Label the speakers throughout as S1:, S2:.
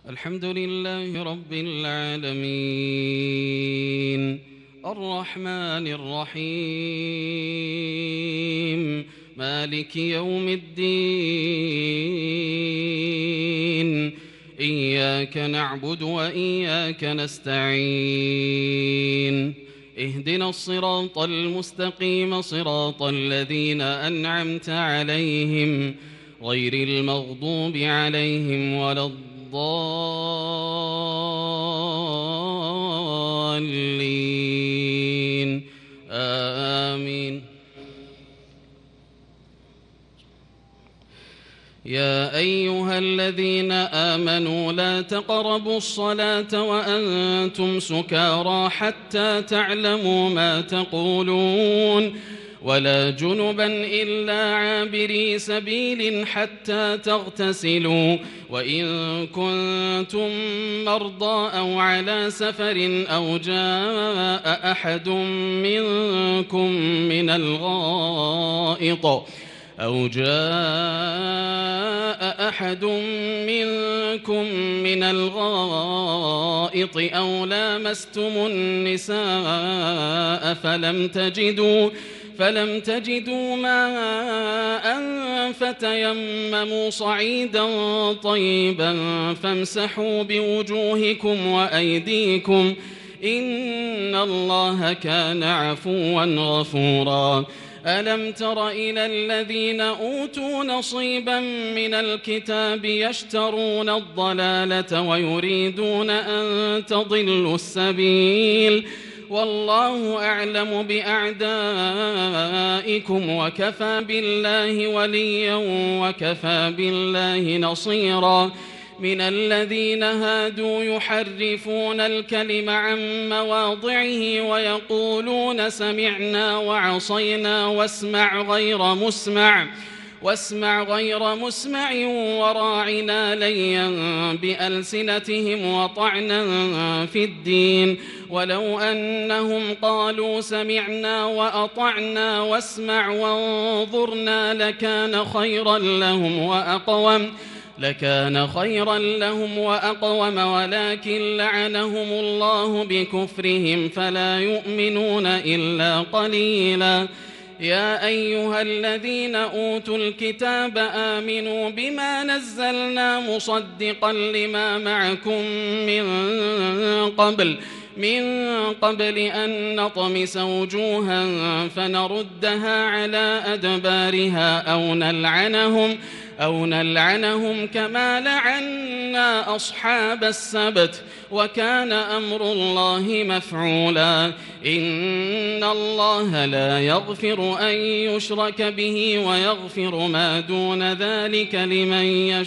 S1: الحمد لله رب العالمين الرحمن الرحيم مالك يوم الدين إياك نعبد وإياك نستعين اهدنا الصراط المستقيم صراط الذين أنعمت عليهم غير المغضوب عليهم ولا الضالين آمين. يا أيها الذين آمنوا لا تقربوا الصلاة وأنتم سكارى حتى تعلموا ما تقولون ولا جنبا إلا عابري سبيل حتى تغتسلوا وإن كنتم مرضى أو على سفر أو جاء أحد منكم من الغائط أو لامستم النساء فلم تجدوا ماء فتيمموا صعيدا طيبا فامسحوا بوجوهكم وأيديكم إن الله كان عفوا غفورا. ألم تر إلى الذين أوتوا نصيبا من الكتاب يشترون الضلالة ويريدون أن تضلوا السبيل والله أعلم بأعدائكم وكفى بالله وليا وكفى بالله نصيرا. من الذين هادوا يحرفون الكلم عن مواضعه ويقولون سمعنا وعصينا واسمع غير مسمع وراعنا ليا بألسنتهم وطعنا في الدين ولو أنهم قالوا سمعنا وأطعنا واسمع وانظرنا لكان خيرا لهم وأقوم ولكن لعنهم الله بكفرهم فلا يؤمنون إلا قليلا. يا أيها الذين أوتوا الكتاب آمنوا بما نزلنا مصدقا لما معكم من قبل أن نطمس وجوها فنردها على أدبارها أو نلعنهم كما لعنا أصحاب السبت وكان أمر الله مفعولا. إن الله لا يغفر أن يشرك به ويغفر ما دون ذلك لمن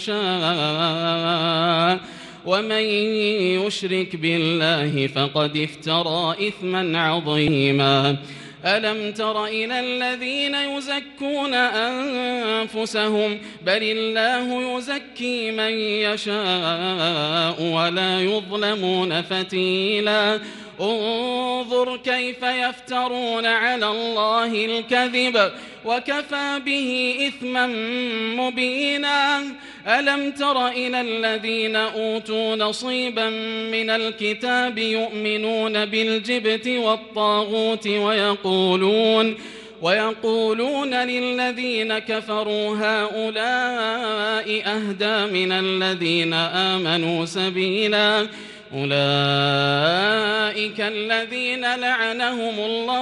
S1: يشاء ومن يشرك بالله فقد افترى إثما عظيما. ألم تر إلى الذين يزكون أنفسهم بل الله يزكي من يشاء ولا يظلمون فتيلا. انظر كيف يفترون على الله الكذب وكفى به إثما مبينا. ألم تر إلى الذين أوتوا نصيبا من الكتاب يؤمنون بالجبت والطاغوت ويقولون للذين كفروا هؤلاء أهدى من الذين آمنوا سبيلا. أولئك الذين لعنهم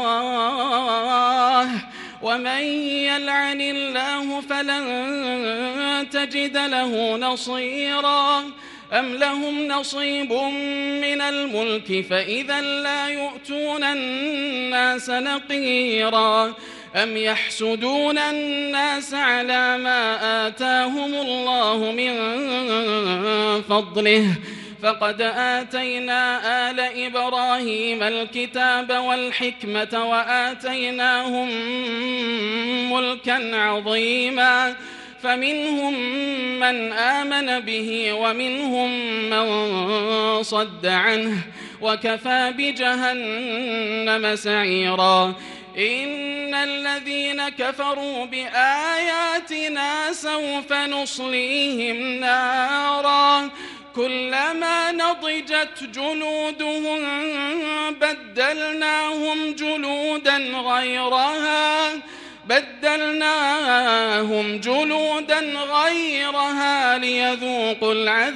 S1: الله ومن يلعن الله فلن تجد له نصيرا. أم لهم نصيب من الملك فإذا لا يؤتون الناس نقيرا. أم يحسدون الناس على ما آتاهم الله من فضله فقد آتينا آل إبراهيم الكتاب والحكمة وآتيناهم ملكا عظيما. فمنهم من آمن به ومنهم من صد عنه وكفى بجهنم سعيرا. إن الذين كفروا بآياتنا سوف نصليهم نارا كلما نضجت جلودهم بدلناهم جلودا غيرها ليذوقوا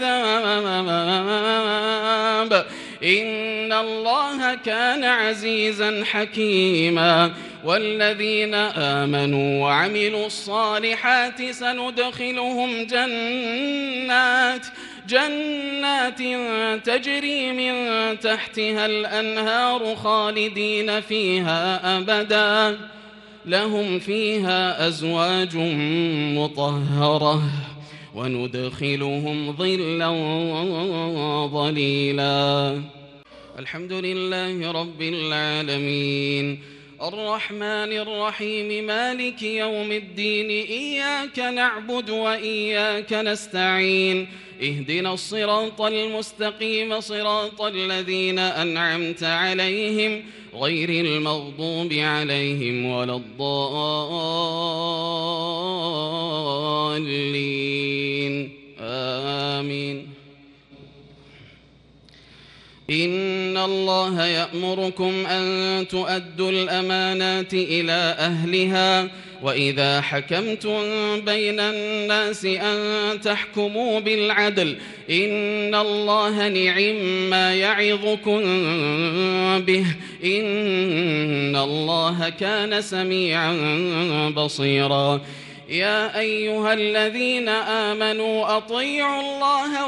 S1: العذاب إن الله كان عزيزا حكيما والذين آمنوا وعملوا الصالحات سندخلهم جنات تجري من تحتها الأنهار خالدين فيها أبدا لهم فيها أزواج مطهرة وندخلهم ظلا ظليلا. الحمد لله رب العالمين الرحمن الرحيم مالك يوم الدين إياك نعبد وإياك نستعين اهدنا الصراط المستقيم صراط الذين أنعمت عليهم غير المغضوب عليهم ولا الضالين آمين. إن الله يأمركم أن تؤدوا الأمانات إلى أهلها وإذا حكمتم بين الناس أن تحكموا بالعدل إن الله نعم يعظكم به إن الله كان سميعا بصيرا. يا أيها الذين آمنوا أطيعوا الله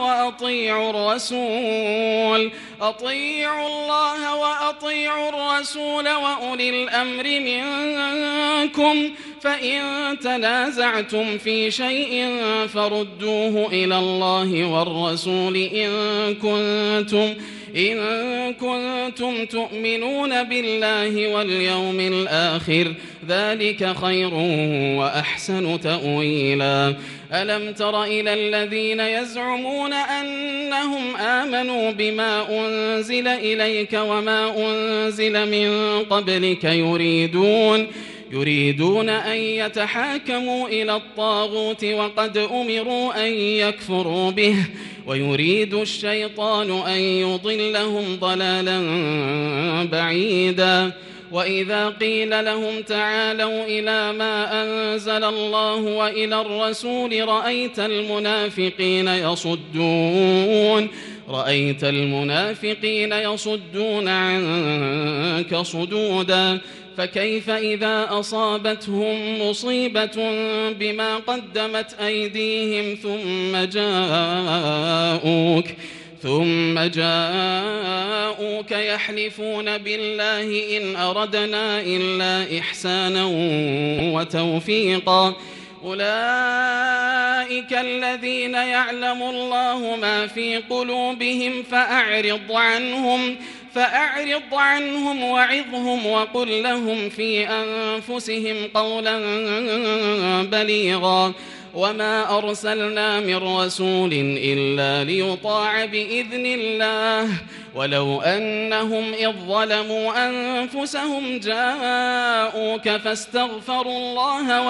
S1: وأطيعوا الرسول وأولي الأمر منكم فإن تنازعتم في شيء فردوه إلى الله والرسول إن كنتم تؤمنون بالله واليوم الآخر ذلك خير وأحسن تأويلا. ألم تر إلى الذين يزعمون أنهم آمنوا بما أنزل إليك وما أنزل من قبلك يريدون أن يتحاكموا إلى الطاغوت وقد أمروا أن يكفروا به ويريد الشيطان أن يضلهم ضلالا بعيدا. وإذا قيل لهم تعالوا إلى ما أنزل الله وإلى الرسول رأيت المنافقين يصدون عنك صدودا. فكيف إذا أصابتهم مصيبة بما قدمت أيديهم ثم جاءوك يحلفون بالله إن أردنا إلا إحسانا وتوفيقا أولئك الذين يعلم الله ما في قلوبهم فأعرض عنهم وعظهم وقل لهم في أنفسهم قولا بليغا. وما أرسلنا من رسول إلا ليطاع بإذن الله ولو أنهم إذ ظلموا أنفسهم جاءوك فاستغفروا الله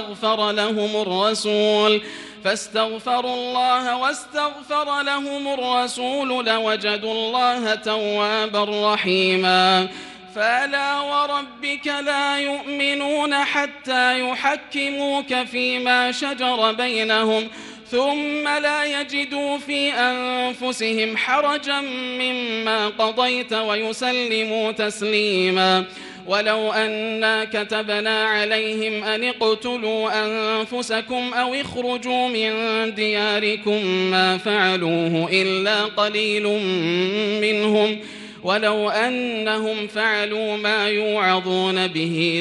S1: واستغفر لهم الرسول لوجدوا الله توابا رحيما. فلا وربك لا يؤمنون حتى يحكموك فيما شجر بينهم ثم لا يجدوا في أنفسهم حرجا مما قضيت ويسلموا تسليما. ولو أنا كتبنا عليهم أن اقتلوا أنفسكم أو اخرجوا من دياركم ما فعلوه إلا قليل منهم ولو أنهم فعلوا ما يوعظون به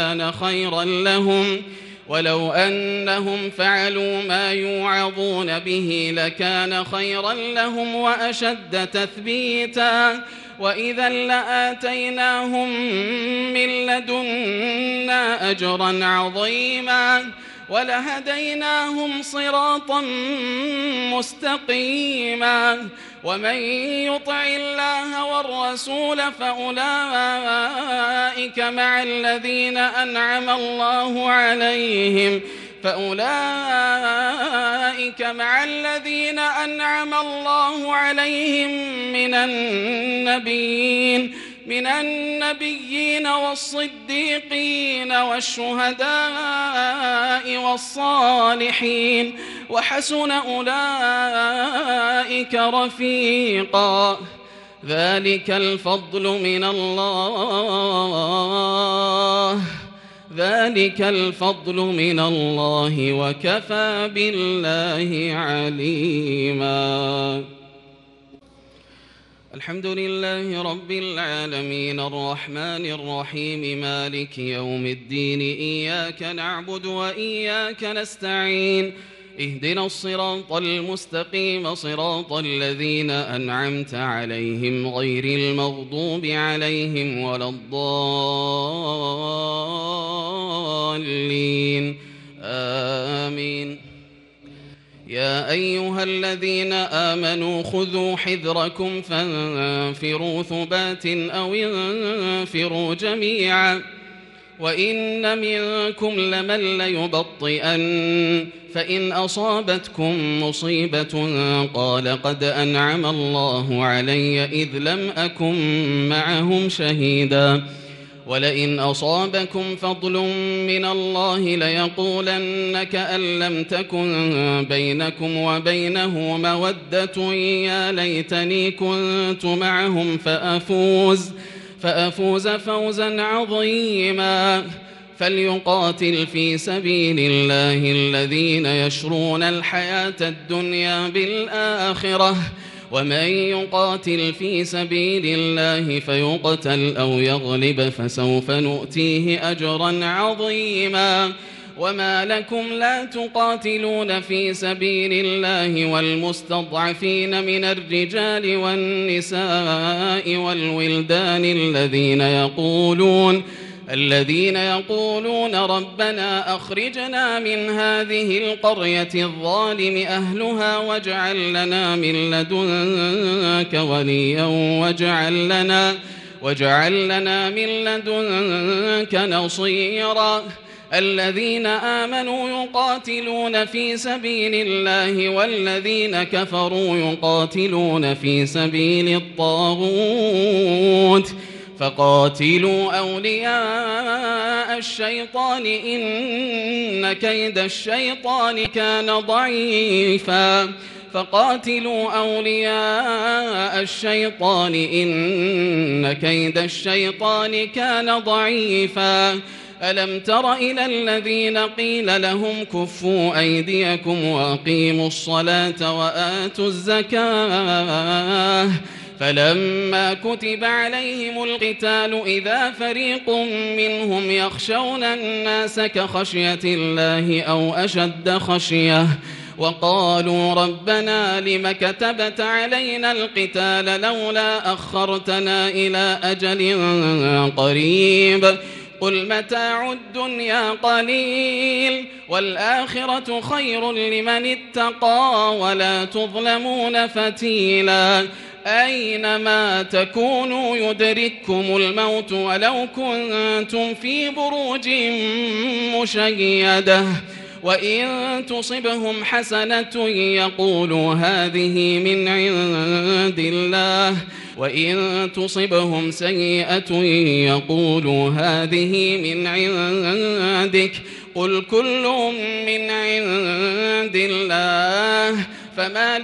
S1: لكان خيرا لهم وأشد تثبيتا. وإذا لآتيناهم من لدنا أجرا عظيما ولهديناهم صراطا مستقيما. ومن يطع الله والرسول فأولئك مع الذين أنعم الله عليهم فأولئك مع الذين أنعم الله عليهم من النبيين والصديقين والشهداء والصالحين وحسن أولئك رفيقا ذلك الفضل من الله وكفى بالله عليما. الحمد لله رب العالمين الرحمن الرحيم مالك يوم الدين إياك نعبد وإياك نستعين اهدنا الصراط المستقيم صراط الذين أنعمت عليهم غير المغضوب عليهم ولا الضالين آمين. يا أيها الذين آمنوا خذوا حذركم فانفروا ثبات أو انفروا جميعا وإن منكم لمن ليبطئن فإن أصابتكم مصيبة قال قد أنعم الله علي إذ لم أكن معهم شهيدا ولئن أصابكم فضل من الله ليقولن كأن لم تكن بينكم وبينه مودة يا ليتني كنت معهم فأفوز فوزا عظيما. فليقاتل في سبيل الله الذين يشرون الحياة الدنيا بالآخرة ومن يقاتل في سبيل الله فيقتل أو يغلب فسوف نؤتيه أجرا عظيما. وما لكم لا تقاتلون في سبيل الله والمستضعفين من الرجال والنساء والولدان الذين يقولون ربنا أخرجنا من هذه القرية الظالم أهلها واجعل لنا من لدنك وليا واجعل لنا من لدنك نصيرا. الذين آمنوا يقاتلون في سبيل الله والذين كفروا يقاتلون في سبيل الطاغوت فقاتلوا أولياء الشيطان إن كيد الشيطان كان ضعيفا. فقاتلوا أولياء الشيطان إن كيد الشيطان كان ضعيفا. ألم تر إلى الذين قيل لهم كفوا أيديكم وأقيموا الصلاة وآتوا الزكاة فلما كتب عليهم القتال إذا فريق منهم يخشون الناس كخشية الله أو أشد خشية وقالوا ربنا لم كتبت علينا القتال لولا أخرتنا إلى أجل قريب قل متاع الدنيا قليل والآخرة خير لمن اتقى ولا تظلمون فتيلا. أينما تكونوا يدرككم الموت ولو كنتم في بروج مشيدة وإن تصبهم حسنة يقولوا هذه من عند الله وإن تصبهم سيئة يقولوا هذه من عندك قل كل من عند الله فما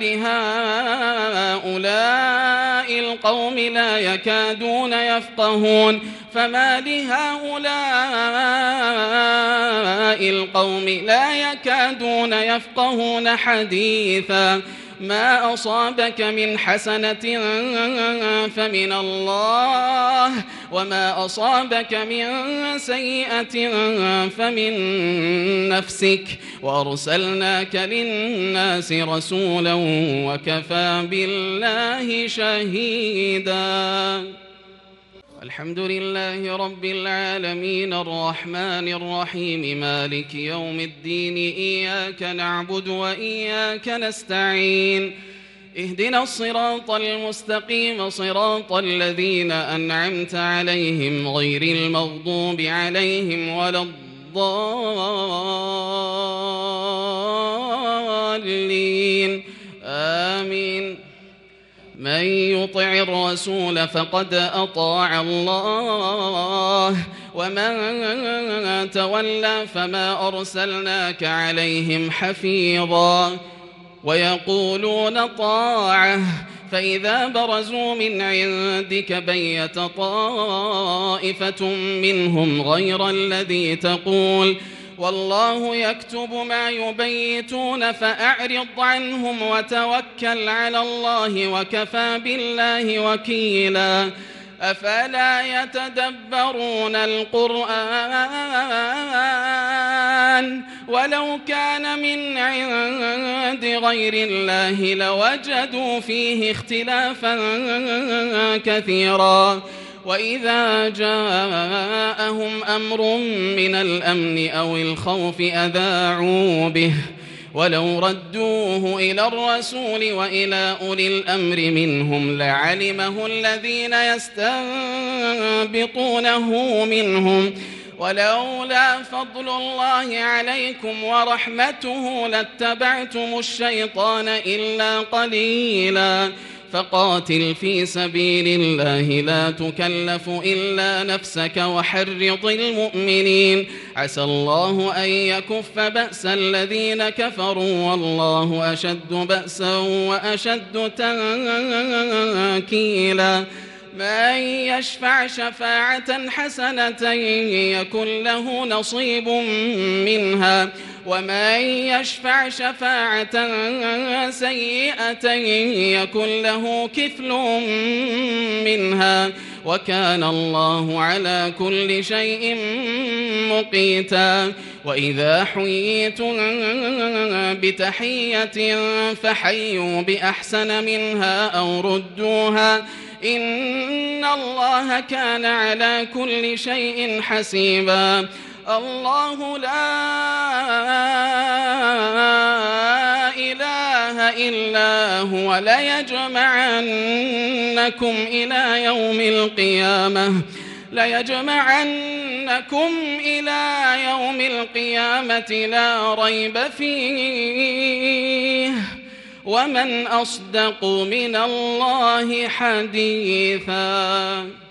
S1: لهؤلاء القوم لا يكادون يفقهون حديثا. ما أصابك من حسنة فمن الله وما أصابك من سيئة فمن نفسك وأرسلناك للناس رسولا وكفى بالله شهيدا. الحمد لله رب العالمين الرحمن الرحيم مالك يوم الدين إياك نعبد وإياك نستعين اهدنا الصراط المستقيم صراط الذين أنعمت عليهم غير المغضوب عليهم ولا الضالين الضالين آمين. من يطع الرسول فقد أطاع الله ومن تولى فما أرسلناك عليهم حفيظا ويقولون طاعة فإذا برزوا من عندك بيت طائفة منهم غير الذي تقول والله يكتب ما يبيتون فأعرض عنهم وتوكل على الله وكفى بالله وكيلا. أفلا يتدبرون القرآن ولو كان من عند غير الله لوجدوا فيه اختلافا كثيرا. وإذا جاءهم أمر من الأمن أو الخوف أذاعوا به ولو ردوه إلى الرسول وإلى أولي الأمر منهم لعلمه الذين يستنبطونه منهم ولولا فضل الله عليكم ورحمته لاتبعتم الشيطان إلا قليلا. فقاتل في سبيل الله لا تكلف إلا نفسك وحرض المؤمنين عسى الله أن يكف بأس الذين كفروا والله أشد بأسا وأشد تنكيلا. من يشفع شفاعة حسنة يكن له نصيب منها ومن يشفع شفاعة سيئة يكن له كفل منها وكان الله على كل شيء مقيتا. وإذا حييتم بتحية فحيوا بأحسن منها أو ردوها إن الله كان على كل شيء حسيبا. الله لا إله إلا هو ليجمعنكم إلى يوم القيامة لا ريب فيه ومن أصدق من الله حديثا.